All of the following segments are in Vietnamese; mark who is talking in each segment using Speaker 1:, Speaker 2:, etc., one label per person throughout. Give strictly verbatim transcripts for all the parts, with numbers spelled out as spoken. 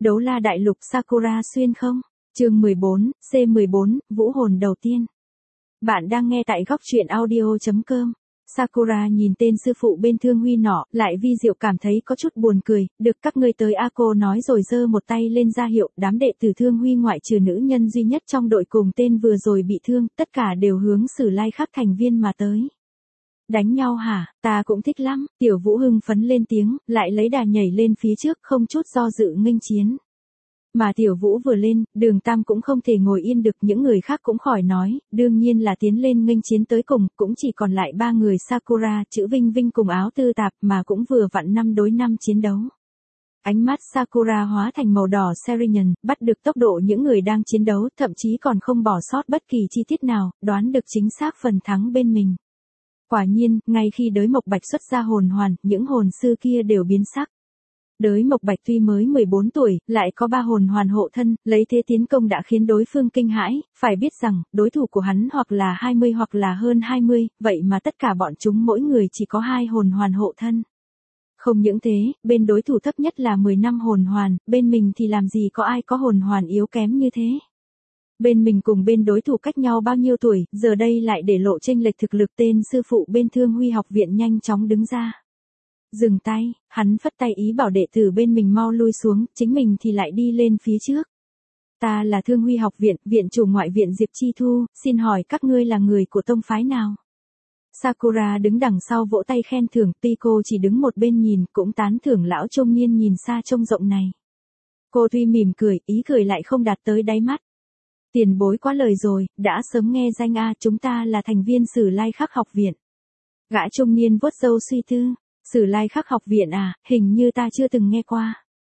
Speaker 1: Đấu la đại lục Sakura xuyên không? Chương mười bốn, C mười bốn, vũ hồn đầu tiên. Bạn đang nghe tại góc truyện audio chấm com. Sakura nhìn tên sư phụ bên Thương Huy nọ, lại vi diệu cảm thấy có chút buồn cười, được các ngươi tới a cô nói rồi giơ một tay lên ra hiệu, đám đệ tử Thương Huy ngoại trừ nữ nhân duy nhất trong đội cùng tên vừa rồi bị thương, tất cả đều hướng Sử Lai Khắc thành viên mà tới. Đánh nhau hả, ta cũng thích lắm, Tiểu Vũ hưng phấn lên tiếng, lại lấy đà nhảy lên phía trước không chút do dự nghênh chiến. Mà Tiểu Vũ vừa lên, Đường Tam cũng không thể ngồi yên được, những người khác cũng khỏi nói, đương nhiên là tiến lên nghênh chiến tới cùng, cũng chỉ còn lại ba người Sakura, chữ Vinh Vinh cùng Áo Tư Tạp mà cũng vừa vặn năm đối năm chiến đấu. Ánh mắt Sakura hóa thành màu đỏ Serion, bắt được tốc độ những người đang chiến đấu, thậm chí còn không bỏ sót bất kỳ chi tiết nào, đoán được chính xác phần thắng bên mình. Quả nhiên, ngay khi Đới Mộc Bạch xuất ra hồn hoàn, những hồn sư kia đều biến sắc. Đới Mộc Bạch tuy mới mười bốn tuổi, lại có ba hồn hoàn hộ thân, lấy thế tiến công đã khiến đối phương kinh hãi, phải biết rằng, đối thủ của hắn hoặc là hai mươi hoặc là hơn hai mươi, vậy mà tất cả bọn chúng mỗi người chỉ có hai hồn hoàn hộ thân. Không những thế, bên đối thủ thấp nhất là mười lăm hồn hoàn, bên mình thì làm gì có ai có hồn hoàn yếu kém như thế. Bên mình cùng bên đối thủ cách nhau bao nhiêu tuổi, giờ đây lại để lộ chênh lệch thực lực. Tên sư phụ bên Thương Huy học viện nhanh chóng đứng ra. Dừng tay, hắn phất tay ý bảo đệ tử bên mình mau lui xuống, chính mình thì lại đi lên phía trước. Ta là Thương Huy học viện, viện chủ ngoại viện Diệp Chi Thu, xin hỏi các ngươi là người của tông phái nào? Sakura đứng đằng sau vỗ tay khen thưởng, tuy cô chỉ đứng một bên nhìn, cũng tán thưởng lão trung niên nhìn xa trông rộng này. Cô tuy mỉm cười, ý cười lại không đạt tới đáy mắt. Tiền bối quá lời rồi, đã sớm nghe danh a, chúng ta là thành viên Sử Lai Khắc học viện. Gã trung niên vuốt râu suy tư, Sử Lai Khắc học viện à, hình như ta chưa từng nghe qua.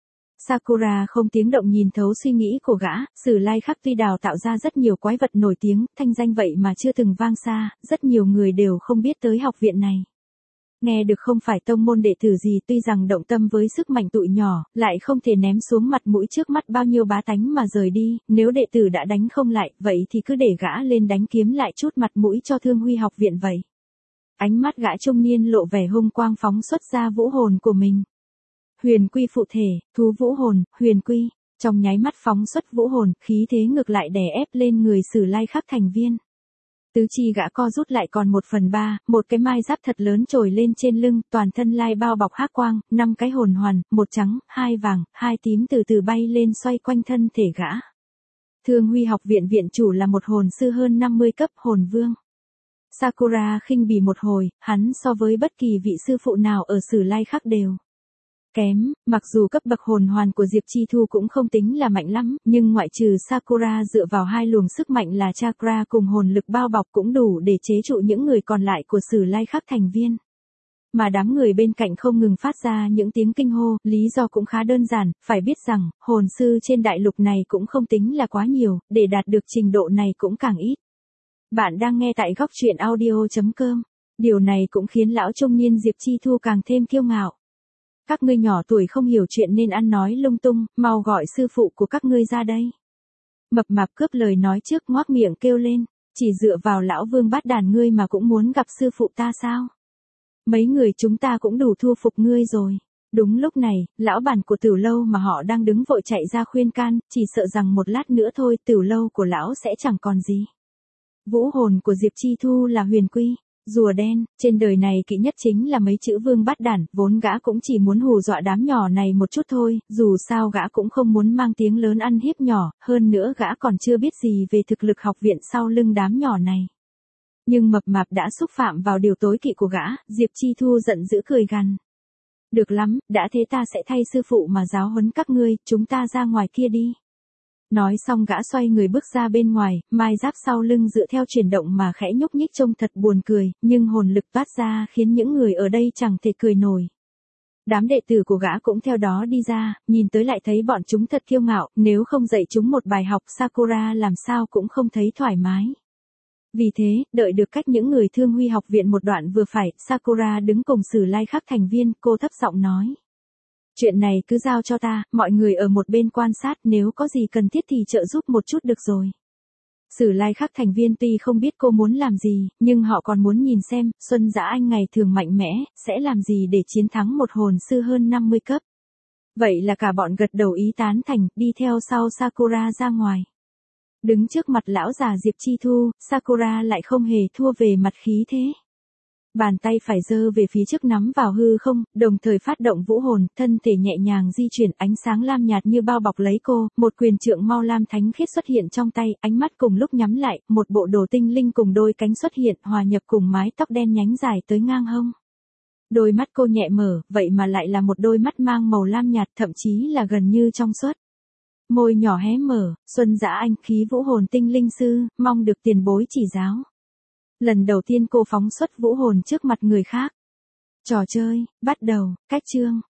Speaker 1: Sakura không tiếng động nhìn thấu suy nghĩ của gã, Sử Lai Khắc tuy đào tạo ra rất nhiều quái vật nổi tiếng, thanh danh vậy mà chưa từng vang xa, rất nhiều người đều không biết tới học viện này. Nghe được không phải tông môn đệ tử gì, tuy rằng động tâm với sức mạnh tụi nhỏ, lại không thể ném xuống mặt mũi trước mắt bao nhiêu bá tánh mà rời đi, nếu đệ tử đã đánh không lại, vậy thì cứ để gã lên đánh kiếm lại chút mặt mũi cho Thương Huy học viện vậy. Ánh mắt gã trung niên lộ vẻ hung quang phóng xuất ra vũ hồn của mình. Huyền quy phụ thể, thú vũ hồn, huyền quy, trong nháy mắt phóng xuất vũ hồn, khí thế ngược lại đè ép lên người Sử Lai Khắc thành viên. Tứ chi gã co rút lại còn một phần ba, một cái mai giáp thật lớn trồi lên trên lưng, toàn thân lai bao bọc hắc quang, năm cái hồn hoàn, một trắng, hai vàng, hai tím từ từ bay lên xoay quanh thân thể gã. Thương Huy học viện viện chủ là một hồn sư hơn năm mươi cấp hồn vương. Sakura khinh bỉ một hồi, hắn so với bất kỳ vị sư phụ nào ở Sử Lai Khắc đều kém, mặc dù cấp bậc hồn hoàn của Diệp Chi Thu cũng không tính là mạnh lắm, nhưng ngoại trừ Sakura dựa vào hai luồng sức mạnh là chakra cùng hồn lực bao bọc cũng đủ để chế trụ những người còn lại của Sử Lai Khắc thành viên. Mà đám người bên cạnh không ngừng phát ra những tiếng kinh hô, lý do cũng khá đơn giản, phải biết rằng, hồn sư trên đại lục này cũng không tính là quá nhiều, để đạt được trình độ này cũng càng ít. Bạn đang nghe tại góc truyện audio chấm com, điều này cũng khiến lão trung niên Diệp Chi Thu càng thêm kiêu ngạo. Các ngươi nhỏ tuổi không hiểu chuyện nên ăn nói lung tung, mau gọi sư phụ của các ngươi ra đây. Mập mạp cướp lời nói trước ngoác miệng kêu lên, chỉ dựa vào lão vương bát đàn ngươi mà cũng muốn gặp sư phụ ta sao? Mấy người chúng ta cũng đủ thua phục ngươi rồi. Đúng lúc này, lão bản của Tiểu Lâu mà họ đang đứng vội chạy ra khuyên can, chỉ sợ rằng một lát nữa thôi Tiểu Lâu của lão sẽ chẳng còn gì. Vũ hồn của Diệp Chi Thu là huyền quy. Rùa đen, trên đời này kỵ nhất chính là mấy chữ vương bát đản, vốn gã cũng chỉ muốn hù dọa đám nhỏ này một chút thôi, dù sao gã cũng không muốn mang tiếng lớn ăn hiếp nhỏ, hơn nữa gã còn chưa biết gì về thực lực học viện sau lưng đám nhỏ này. Nhưng mập mạp đã xúc phạm vào điều tối kỵ của gã, Diệp Chi Thu giận dữ cười gằn. Được lắm, đã thế ta sẽ thay sư phụ mà giáo huấn các ngươi, chúng ta ra ngoài kia đi. Nói xong gã xoay người bước ra bên ngoài, mai giáp sau lưng dựa theo chuyển động mà khẽ nhúc nhích trông thật buồn cười, nhưng hồn lực toát ra khiến những người ở đây chẳng thể cười nổi. Đám đệ tử của gã cũng theo đó đi ra, nhìn tới lại thấy bọn chúng thật kiêu ngạo, nếu không dạy chúng một bài học Sakura làm sao cũng không thấy thoải mái. Vì thế, đợi được cách những người Thương Huy học viện một đoạn vừa phải, Sakura đứng cùng Sử Lai Khắc thành viên, cô thấp giọng nói. Chuyện này cứ giao cho ta, mọi người ở một bên quan sát, nếu có gì cần thiết thì trợ giúp một chút được rồi. Sử Lai Khắc thành viên tuy không biết cô muốn làm gì, nhưng họ còn muốn nhìn xem, Xuân Dã Anh ngày thường mạnh mẽ, sẽ làm gì để chiến thắng một hồn sư hơn năm mươi cấp. Vậy là cả bọn gật đầu ý tán thành, đi theo sau Sakura ra ngoài. Đứng trước mặt lão già Diệp Chi Thu, Sakura lại không hề thua về mặt khí thế. Bàn tay phải giơ về phía trước nắm vào hư không, đồng thời phát động vũ hồn, thân thể nhẹ nhàng di chuyển, ánh sáng lam nhạt như bao bọc lấy cô, một quyền trượng mau lam thánh khiết xuất hiện trong tay, ánh mắt cùng lúc nhắm lại, một bộ đồ tinh linh cùng đôi cánh xuất hiện, hòa nhập cùng mái tóc đen nhánh dài tới ngang hông. Đôi mắt cô nhẹ mở, vậy mà lại là một đôi mắt mang màu lam nhạt, thậm chí là gần như trong suốt. Môi nhỏ hé mở, Xuân Dã Anh, khí vũ hồn tinh linh sư, mong được tiền bối chỉ giáo. Lần đầu tiên cô phóng xuất vũ hồn trước mặt người khác. Trò chơi, bắt đầu, cách chương.